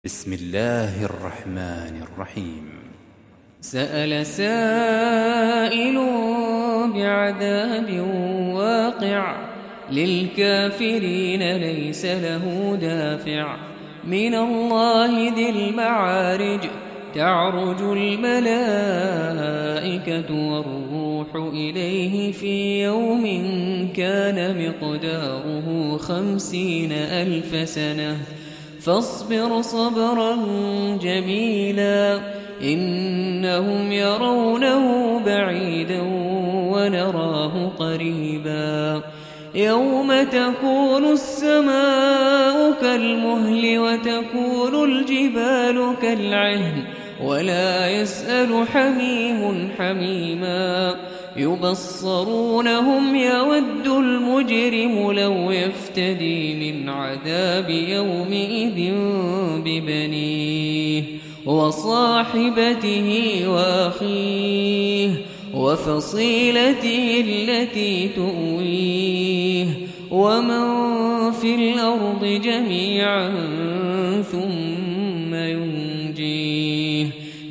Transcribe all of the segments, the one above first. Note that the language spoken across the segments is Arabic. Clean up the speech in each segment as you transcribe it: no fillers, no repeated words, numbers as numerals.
بسم الله الرحمن الرحيم. سأل سائل بعذاب واقع للكافرين ليس له دافع من الله ذي المعارج تعرج الملائكة والروح إليه في يوم كان مقداره 50,000 سنة فاصبر صبرا جميلا إنهم يرونه بعيدا ونراه قريبا يوم تكون السماء كالمهل وتكون الجبال كالعهن ولا يسأل حميم حميما يبصرونهم يود المجرم لو يفتدي من عذاب يومئذ ببنيه وصاحبته وأخيه وفصيلته التي تؤويه ومن في الأرض جميعا ثم ينجيه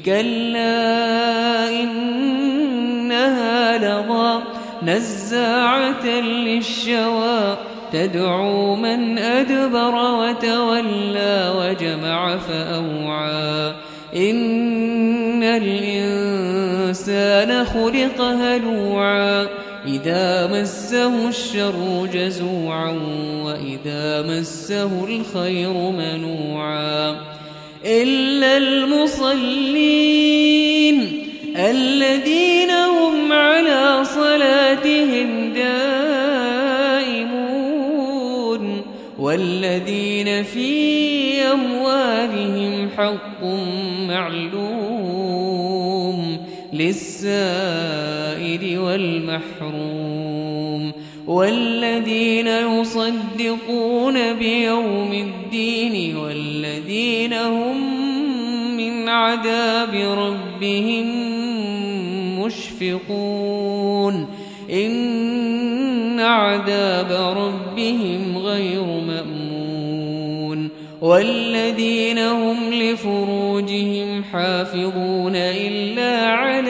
كلا إنها لظى نزاعة للشوى تدعو من أدبر وتولى وجمع فأوعى إن الإنسان خلق هلوعا إذا مسه الشر جزوعا وإذا مسه الخير منوعا إلا المصلين الذين هم على صلاتهم دائمون والذين في أموالهم حق معلوم للسائل والمحروم والذين يصدقون بيوم الدين والذين هم من عذاب ربهم مشفقون إن عذاب ربهم غير مأمون والذين هم لفروجهم حافظون إلا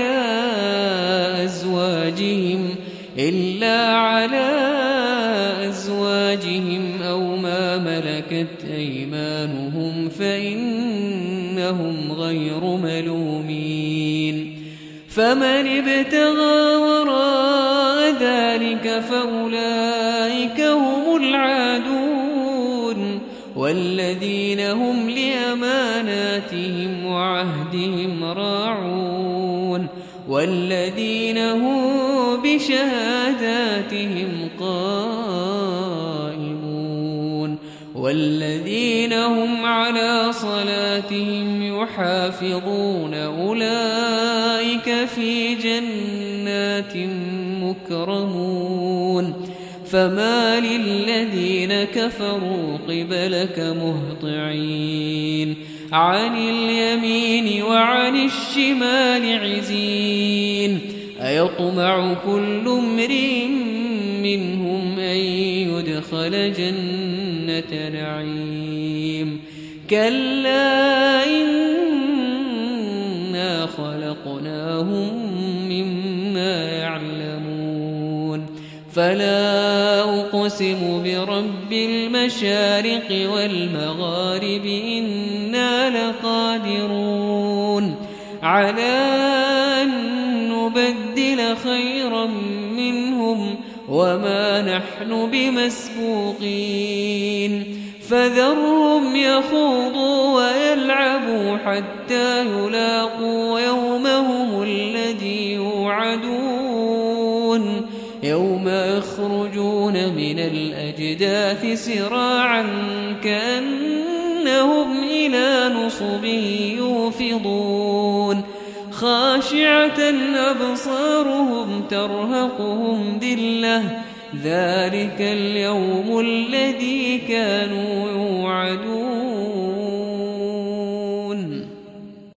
على أزواجهم أو ما ملكت أيمانهم فإنهم غير ملومين فمن ابتغى وراء ذلك فأولئك هم العادون والذين هم لأماناتهم وعهدهم راعون والذين هم بشهاداتهم قائمون والذين هم على صلاتهم يحافظون أولئك في جنات مكرمون فما للذين كفروا قبلك مهطعين عن اليمين وعن الشمال عزين أيطمع كل امرئ منهم أن يدخل جنة نعيم كلا إنا خلقناهم مما يعلمون فلا أقسم برب المشارق والمغارب إنا لقادرون على أن نبدل خيرا منهم وما نحن بمسبوقين فذرهم يخوضوا ويلعبوا حتى يلاقوا يومهم الذي يوعدون يوم يخرجون من الأجداث سراعا كأنهم إلى نصب يوفضون خاشعة أبصارهم ترهقهم ذلة ذلك اليوم الذي كانوا يوعدون